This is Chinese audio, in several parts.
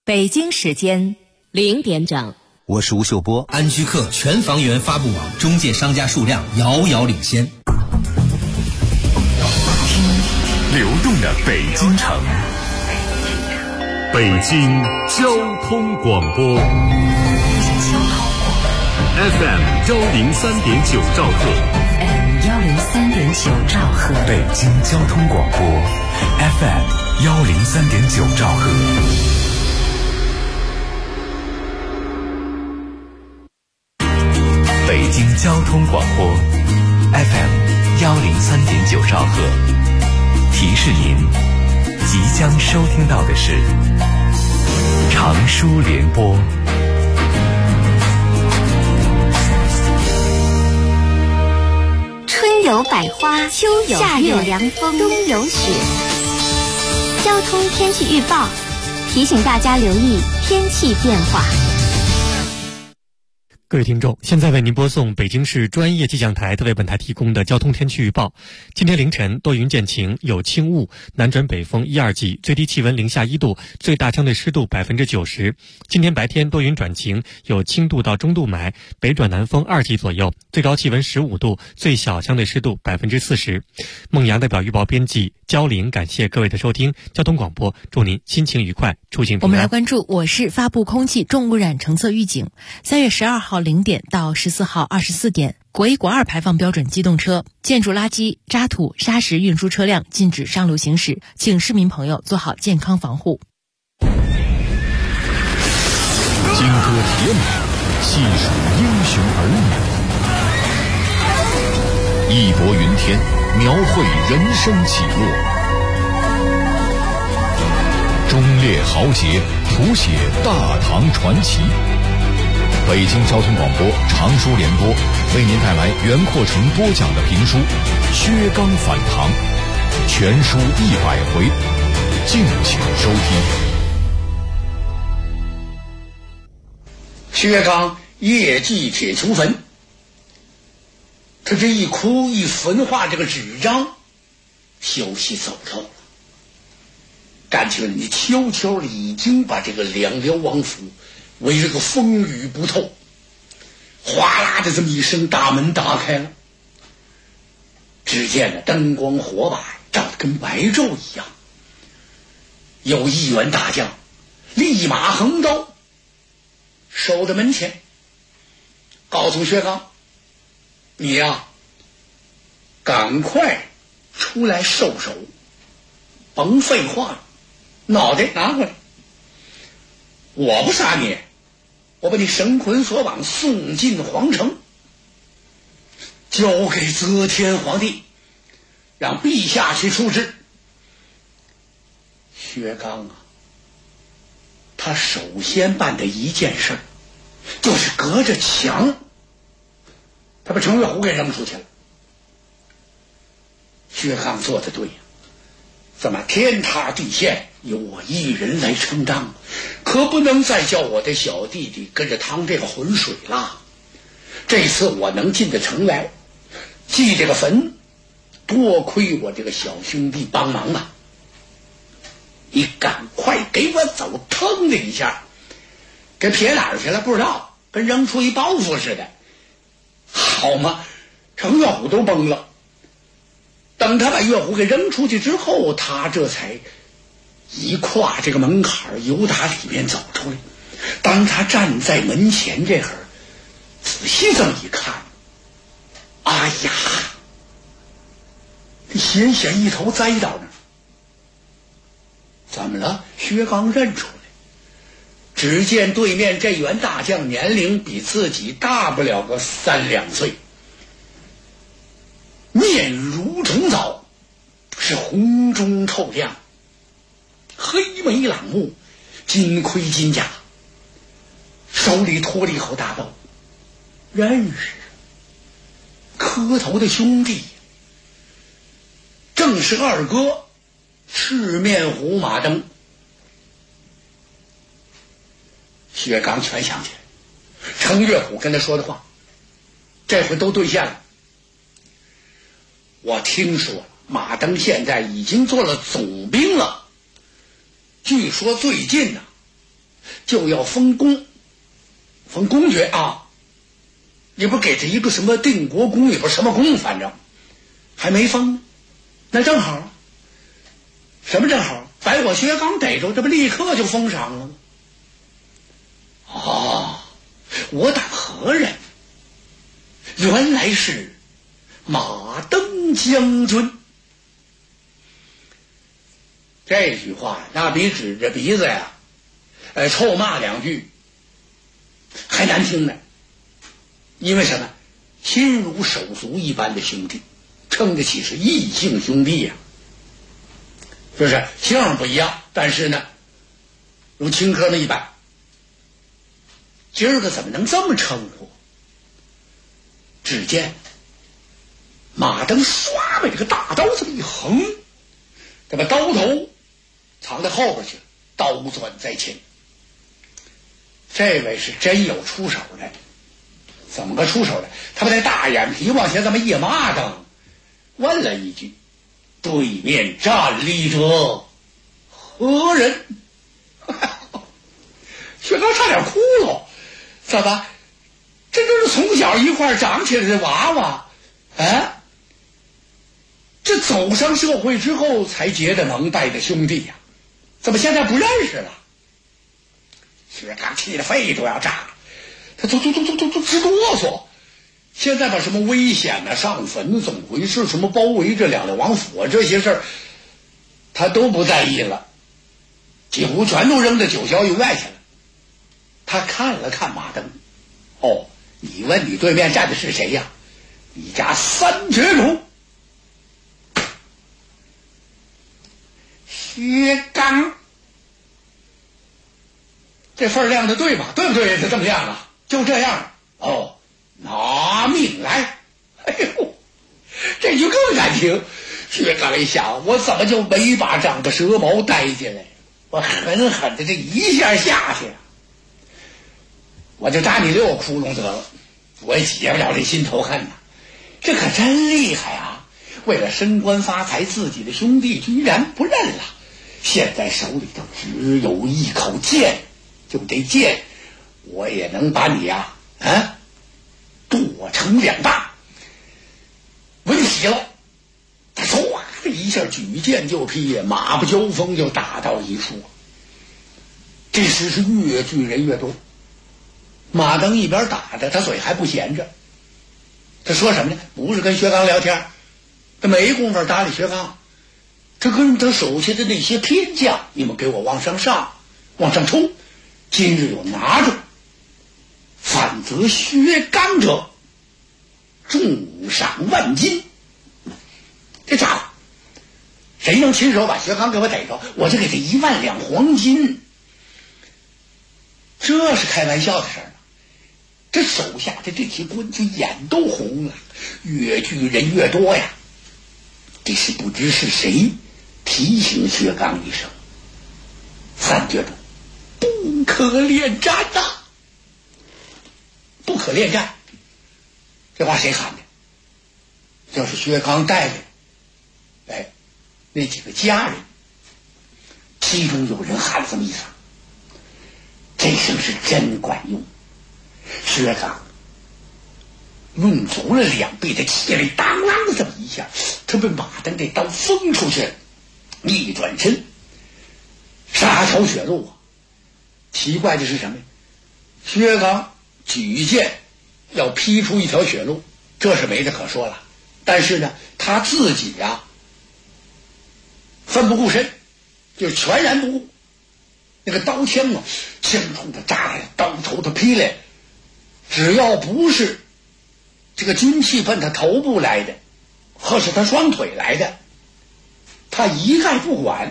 北京时间0点整， 我是吴秀波。 安居客全房源发布网中介商家数量遥遥领先。 听流动的北京城，北京交通广播 FM 103.9兆赫 103.9兆赫， 北京交通广播 FM 103.9兆赫。北京交通广播 FM 103.9兆赫，提示您即将收听到的是长舒联播。 春有百花，秋有夏有凉风，冬有雪。交通天气预报提醒大家留意天气变化。 各位听众，现在为您播送北京市专业气象台特为本台提供的交通天气预报。今天凌晨多云见晴，有轻雾，南转北风1、2级，最低气温零下1度，最大相对湿度90%。今天白天多云转晴，有轻度到中度霾，北转南风2级左右，最高气温15度，最小相对湿度40%。孟阳代表预报编辑焦玲，感谢各位的收听。交通广播，祝您心情愉快，出行平安。 我们来关注我市发布空气重污染橙色预警。3月12号0点到14号24点，国1、国2排放标准机动车、建筑垃圾、渣土、砂石运输车辆禁止上路行驶，请市民朋友做好健康防护。 金戈铁马，细数英雄儿女，义薄云天，描绘人生起落。忠烈豪杰，谱写大唐传奇。北京交通广播长舒联播为您带来袁阔成播讲的评书《薛刚反唐》，全书100回，敬请收听。 薛刚夜祭铁球坟，他这一哭一焚化这个纸张，消息走漏了。感情人家悄悄已经把这个两辽王府围了个风雨不透，哗啦的这么一声，大门打开了。只见呢灯光火把照得跟白昼一样，有一员大将立马横刀守在门前，告诉薛刚：“你呀，赶快出来受首，甭废话了，脑袋拿过来。我不杀你，我把你绳捆索绑，送进皇城，交给则天皇帝，让陛下去处置。”薛刚啊，他首先办的一件事就是隔着墙，他把程月虎给扔出去了。薛刚做的对呀，怎么天塌地陷由我一人来承担，可不能再叫我的小弟弟跟着趟这个浑水了。这次我能进得城来祭这个坟，多亏我这个小兄弟帮忙啊！你赶快给我走！腾的一下给撇哪儿去了不知道，跟扔出一包袱似的。好嘛，程月虎都懵了。等他把月虎给扔出去之后，他这才一跨这个门槛由打里面走出来。当他站在门前这会儿，仔细这么一看，哎呀，险险一头栽到那儿。怎么了？薛刚认出来，只见对面这员大将年龄比自己大不了个3、2岁，面如重枣，是红中透亮，黑眉朗目，金盔金甲，手里托了一口大刀。认识，磕头的兄弟正是二哥赤面虎马登。薛刚全想起来，程月虎跟他说的话，这回都兑现了。我听说马登现在已经做了总兵了，据说最近呢， 就要封公爵啊！你不给他一个什么定国公，也不是什么公，反正还没封，那正好。什么正好？把我薛刚逮住，这不立刻就封赏了吗？哦，我打何人？原来是马登将军。这句话那比指着鼻子呀，臭骂两句还难听呢。因为什么？亲如手足一般的兄弟，称得起是异姓兄弟呀。就是姓不一样，但是呢，如亲哥们一般。今儿个怎么能这么称呼？只见马登唰把这个大刀这么一横，这把刀头藏在后边去了，刀钻在前。这位是真有出手的。怎么个出手的？他把那大眼皮往前这么一抹瞪，问了一句：“对面站立者何人？”薛刚差点哭了。怎么？这都是从小一块长起来的娃娃，啊！这走上社会之后才结的能带的兄弟呀，怎么现在不认识了？薛刚气得肺都要炸了，他都直哆嗦。现在把什么危险啊、上坟怎么回事、什么包围着两两王府这些事儿，他都不在意了，几乎全都扔到九霄云外去了。他看了看马登，哦，你问你对面站的是谁呀？你家三绝主薛刚，这份量的对吧？对不对？是这么样了，就这样。哦，拿命来！哎呦，这就更难听。薛刚一想，我怎么就没把长个蛇矛带进来？我狠狠的这一下下去，我就扎你6个窟窿得了，我也解不了这心头恨呐。这可真厉害啊！为了升官发财，自己的兄弟居然不认了。现在手里头只有一口剑，就这剑，我也能把你呀，剁成两半。闻喜了，他唰的一下举剑就劈，马不交锋就打到一处。这时是越聚人越多。马登一边打着，他嘴还不闲着。他说什么呢？不是跟薛刚聊天，他没工夫搭理薛刚，他跟他手下的那些偏将，你们给我往上上，往上冲！今日有拿住，反则薛刚者，重赏万金。这家伙，谁能亲手把薛刚给我逮着，我就给他1万两黄金。这是开玩笑的事儿。这手下的这些官就眼都红了，越聚人越多呀。这是不知是谁提醒薛刚一声：“三绝主，不可恋战呐！不可恋战。”这话谁喊的？就是薛刚带的，那几个家人，其中有人喊了这么一声，这声是真管用。薛刚用足了2倍的气力，当啷的这么一下，他被马登这刀锋出去了，一转身杀条血路啊！奇怪的是什么？薛刚举剑要劈出一条血路，这是没得可说了。但是呢，他自己呀，奋不顾身，就全然不顾。那个刀枪啊，枪冲他扎来，刀头他劈来，只要不是这个军器奔他头部来的，或是他双腿来的，他一概不管，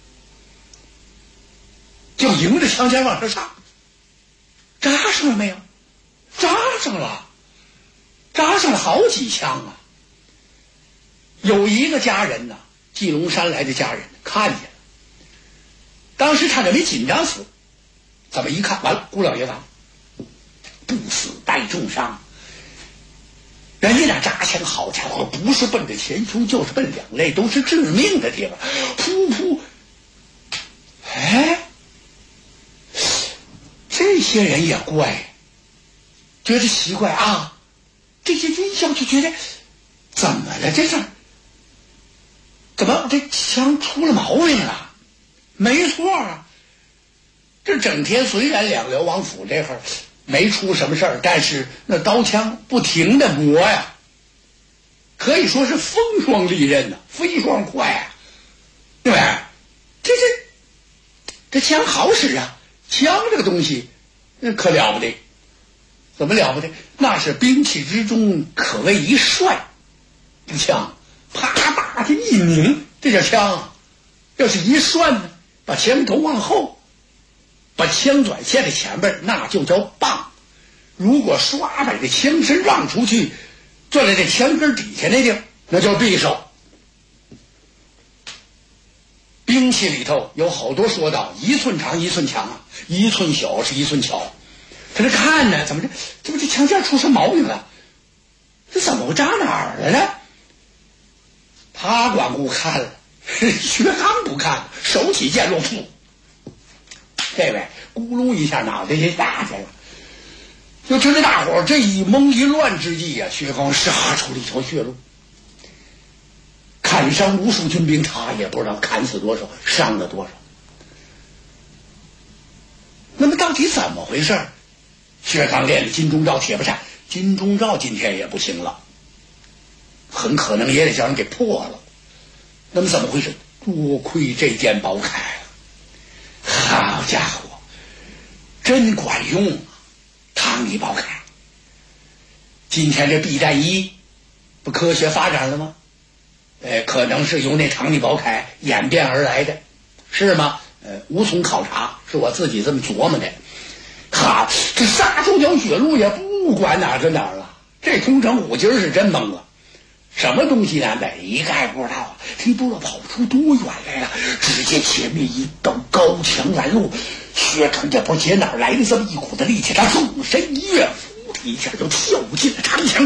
就迎着枪尖往上上。扎上了没有？扎上了，扎上了好几枪啊！有一个家人呢，祭龙山来的家人看见了，当时差点没紧张死，怎么一看，完了，姑老爷子不死带重伤。人家那扎枪，好家伙，不是奔着前胸，就是奔两肋，都是致命的地方。噗噗， 些人也怪，觉得奇怪啊，这些军校就觉得怎么了这事儿？怎么这枪出了毛病了？没错啊，这整天虽然两辽王府这会儿没出什么事儿，但是那刀枪不停的磨呀，可以说是风霜利刃呐，飞霜快啊，对吧？这枪好使啊，枪这个东西那可了不得，怎么了不得？那是兵器之中可谓一帅。这枪啪打的一拧，这叫枪。要是一涮呢，把枪头往后，把枪转线在前边，那就叫棒。如果唰把这枪身让出去，转在这枪根底下那地儿，那叫匕首。兵器里头有好多说道，一寸长一寸强啊，一寸小是一寸巧。他这看呢，怎么这枪架出什么毛病了？这怎么会扎哪儿了呢？他光顾看了，薛刚不看，手起剑落，噗，这位咕噜一下脑袋就打下来了。就趁着大伙这一懵一乱之际啊，薛刚杀出了一条血路，砍伤无数军兵，他也不知道砍死多少，伤了多少。那么到底怎么回事？薛刚练的金钟罩铁不善，金钟罩今天也不行了，很可能也得叫人给破了。那么怎么回事？多亏这件宝铠啊，好家伙，真管用啊！唐尼宝铠，今天这避战衣不科学发展了吗？可能是由那唐尼宝铠演变而来的，是吗？无从考察，是我自己这么琢磨的。哈，这杀出条血路也不管哪跟哪儿了。这空城虎今儿是真懵了，什么东西南北一概不知道啊！他不知道跑出多远来了。只见前面一道高墙拦路，薛刚也不知哪儿来的这么一股子力气，他纵身一跃，一下就跳进了长墙。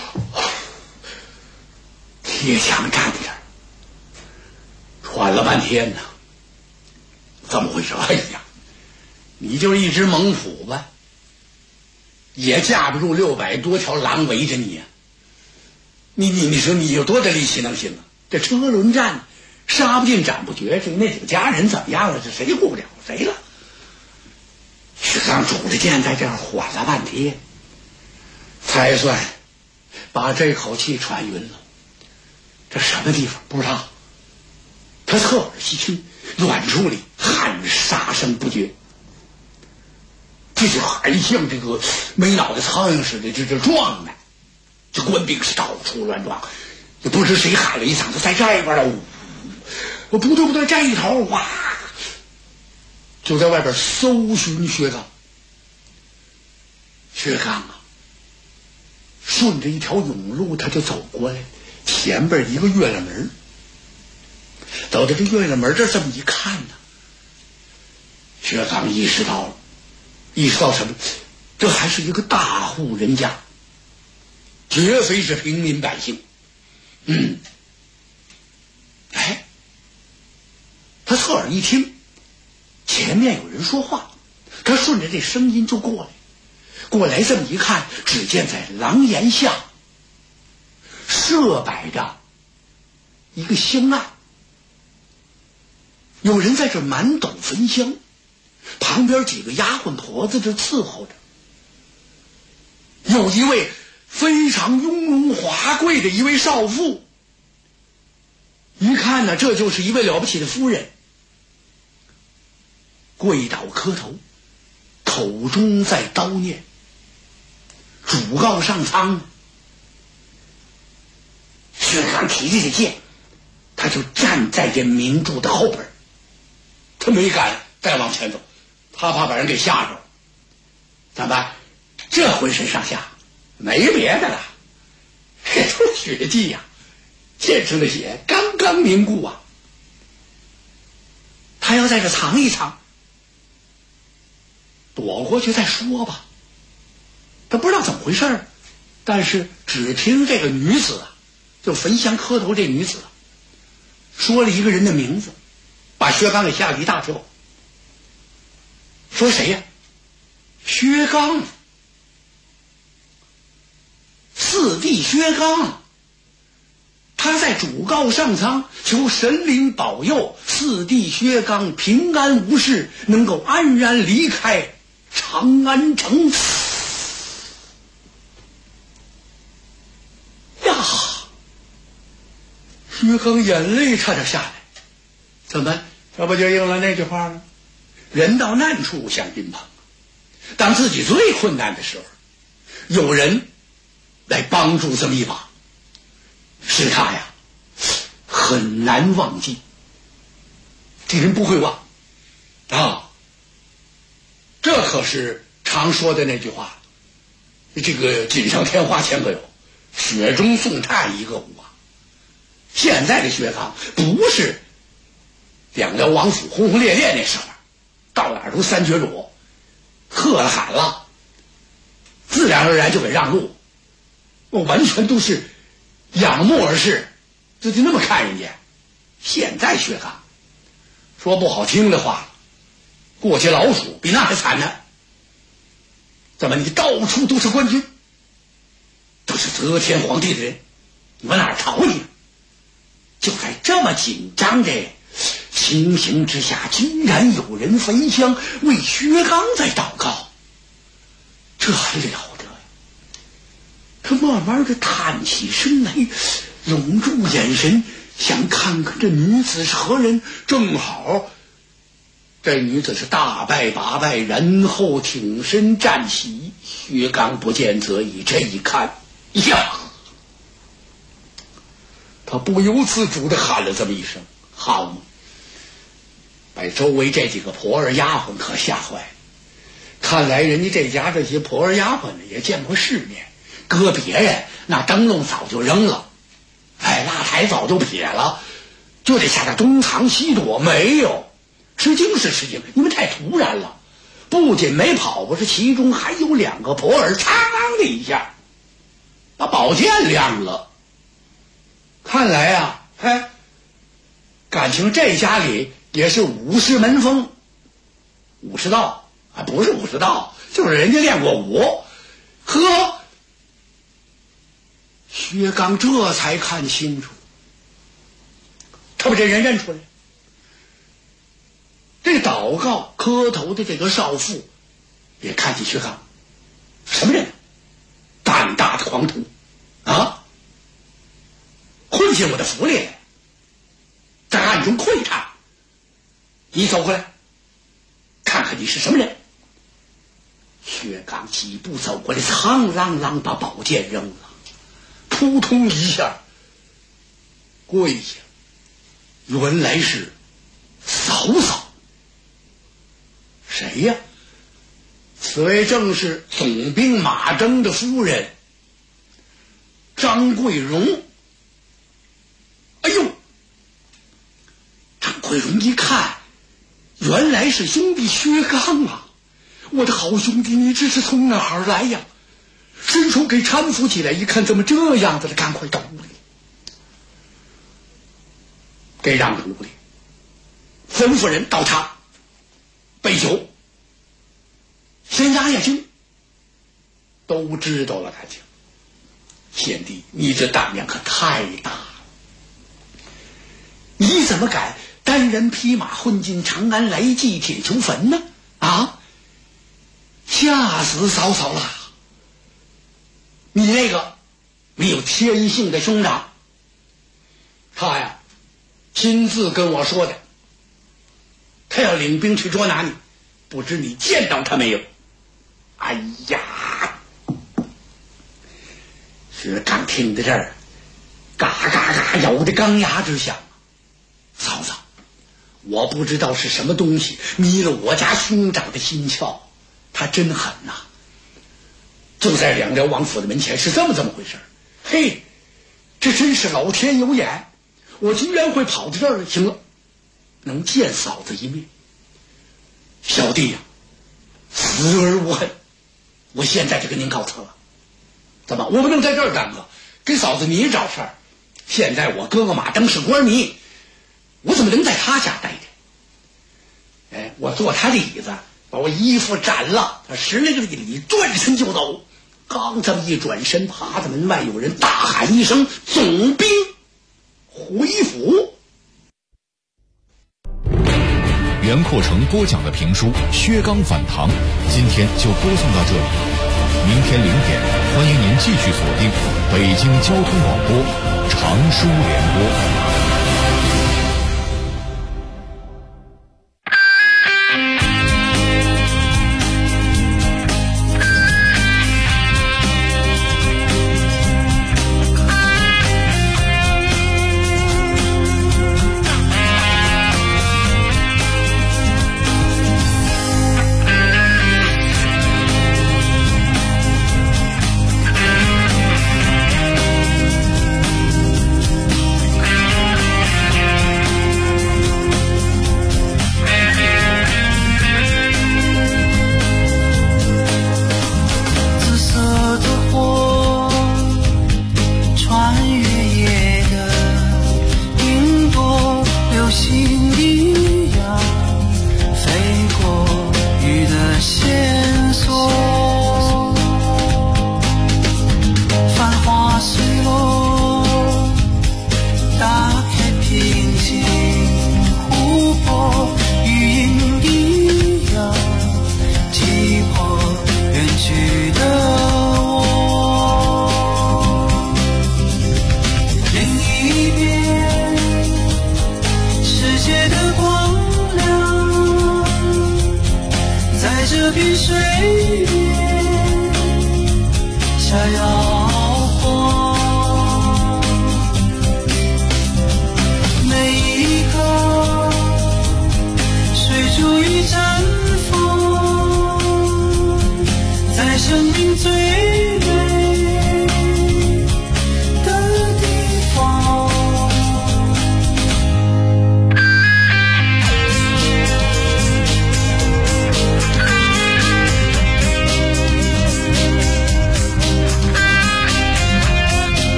铁墙站在这儿，喘了半天呢，怎么回事？哎呀，你就是一只猛虎吧，也架不住600多条狼围着你啊！你说你有多大力气能行啊？这车轮战杀不尽斩不绝，这那几个家人怎么样了？这谁顾不了谁了？薛刚拄着剑在这儿缓了半天，才算把这口气喘匀了。这什么地方不知道，他侧耳细听，远处里喊杀声不绝，这就还像这个没脑袋苍蝇似的这撞呢。这官兵是到处乱撞，也不知谁喊了一嗓子，在这边了，不对，这一头哇，就在外边搜寻薛刚。薛刚啊，顺着一条甬路他就走过来，前边一个月亮门，走到这月亮门这么一看呢，薛刚意识到什么？这还是一个大户人家，绝非是平民百姓。他侧耳一听，前面有人说话，他顺着这声音就过来这么一看，只见在廊檐下设摆着一个香案，有人在这满斗焚香，旁边几个丫鬟婆子这伺候着，有一位非常雍容华贵的一位少妇，一看呢，这就是一位了不起的夫人，跪倒磕头，口中在叨念，主告上苍。薛刚提着这剑，他就站在这明柱的后边，他没敢再往前走，他怕把人给吓着。怎么办？这浑身上下没别的了，这都是血迹呀，剑上的血刚刚凝固啊。他要在这藏一藏，躲过去再说吧。他不知道怎么回事，但是只听这个女子啊，就焚香磕头这女子说了一个人的名字，把薛刚给吓了一大跳。说谁呀？ 薛刚，四弟薛刚，他在主告上苍，求神灵保佑四弟薛刚平安无事，能够安然离开长安城。呀，薛刚眼泪差点下来。怎么，这不就应了那句话吗？人到难处想宾朋，当自己最困难的时候，有人来帮助这么一把，是他呀，很难忘记。这人不会忘啊，这可是常说的那句话，这个锦上添花千个有，雪中送炭一个无啊。现在的薛刚不是两辽王府轰轰烈烈那时候，到哪儿都三绝主，喝了喊了，自然而然就给让路，我完全都是仰慕而视，就那么看人家。现在薛刚说不好听的话，过街老鼠比那还惨呢。怎么你到处都是官军，都是则天皇帝的人，你往哪儿逃去？就在这么紧张的情形之下，居然有人焚香为薛刚在祷告，这还了得呀！他慢慢的叹起身来，拢住眼神，想看看这女子是何人。正好这女子是大拜八拜，然后挺身站起。薛刚不见则已，这一看呀，他不由自主的喊了这么一声：好嘛！把周围这几个婆儿丫鬟可吓坏了。看来人家这家这些婆儿丫鬟呢也见过世面，搁别人那灯笼早就扔了，蜡台早就撇了，就得下来东藏西躲。没有，吃惊是吃惊，因为太突然了，不仅没跑过，这其中还有两个婆儿，嚓的一下把宝剑亮了。看来啊，感情这家里也是武士门风，武士道啊，不是武士道，就是人家练过武。呵，薛刚这才看清楚，他把这人认出来。这祷告磕头的这个少妇也看见薛刚，什么人？胆大的狂徒啊！混进我的府里，在暗中窥探。你走过来，看看你是什么人。薛刚几步走过来，苍啷啷把宝剑扔了，扑通一下跪下。原来是嫂嫂。谁呀？此位正是总兵马征的夫人张桂荣。哎呦，张桂荣一看，原来是兄弟薛刚啊！我的好兄弟，你这是从哪儿来呀？伸手给搀扶起来，一看怎么这样子了，赶快到屋里，给让出屋里，吩咐人倒茶备酒，先压压惊。都知道了，感情贤弟，你这胆量可太大了，你怎么敢单人匹马混进长安来祭铁球坟呢？啊，吓死嫂嫂了！你那个没有天性的兄长，他呀亲自跟我说的，他要领兵去捉拿你，不知你见到他没有？哎呀，薛刚听到这儿，嘎嘎嘎咬的钢牙直响。嫂子，我不知道是什么东西迷了我家兄长的心窍，他真狠呐！就在两辽王府的门前，是这么回事。嘿，这真是老天有眼，我居然会跑到这儿来。行了，能见嫂子一面，小弟呀，死而无恨。我现在就跟您告辞了。怎么，我不能在这儿耽搁，给嫂子你找事儿。现在我哥哥马征是官迷，我怎么能在他家待着？我坐他的椅子， 把我衣服斩了。他使了个一礼，转身就走。刚这么一转身，趴在门外有人大喊一声：“总兵回府！” 袁阔成播讲的评书《薛刚反唐》，今天就播送到这里。明天0点，欢迎您继续锁定北京交通广播长书联播。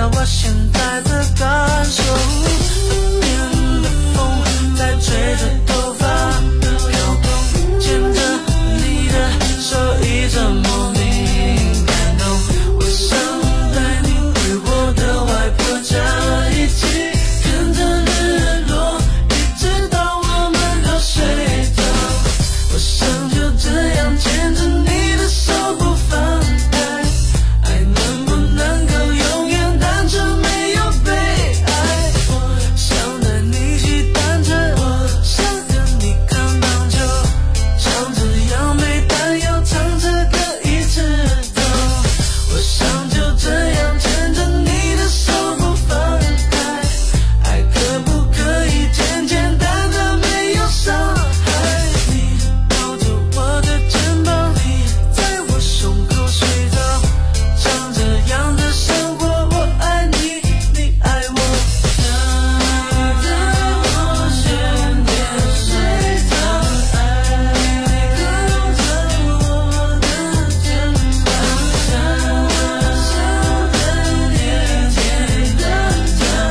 我现在的感受。冬天的风在吹着头发飘动，牵着你的手一直莫名感动。我想带你回我的外婆家，一起跟着日落，一直到我们都睡着。我想就这样牵着你的手不放开，爱能不能够永远单纯没有被爱。我想带你骑单车，我想跟你看棒球，像这样没担忧，唱着歌一直走。我想就这样牵着你的手不放开，爱可不可以简简单单没有伤害。你抱着我的肩膀，你在我胸口睡着，像这样的生活，我爱你，你爱我。你在我身边睡着，爱你靠着我的肩膀，像小的年纪的他，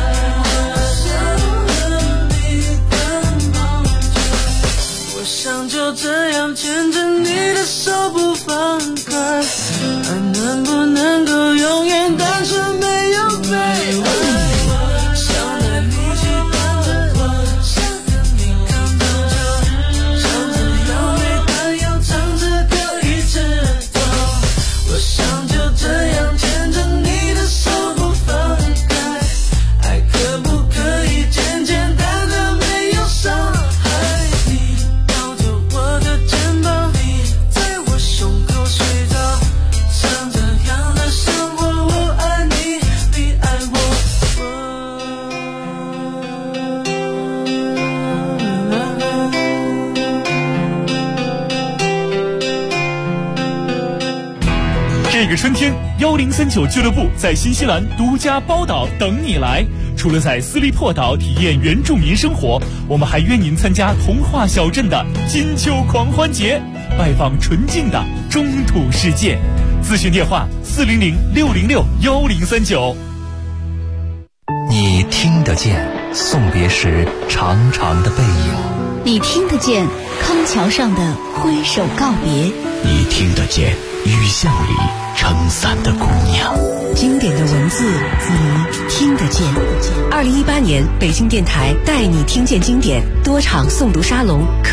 我想就这样牵着你的手不放开，爱能不能够永远单纯没有被爱。想带你去单车，想跟你看棒球，像这样没担忧，唱着歌一直走。我想就这样牵着你的手不放开，爱可不可以简简单单没有伤害。你抱着我的肩膀，你在我胸口睡着，像这样的生活，我爱你，你爱我。 这个春天，1039俱乐部在新西兰独家包岛等你来。除了在斯利珀岛体验原住民生活，我们还约您参加童话小镇的金秋狂欢节，拜访纯净的中土世界。咨询电话400-606-1039。 你听得见送别时长长的背影， 你听得见康桥上的挥手告别， 你听得见雨巷里撑伞的姑娘。 经典的文字，你听得见。2018年，北京电台带你听见经典多场诵读沙龙。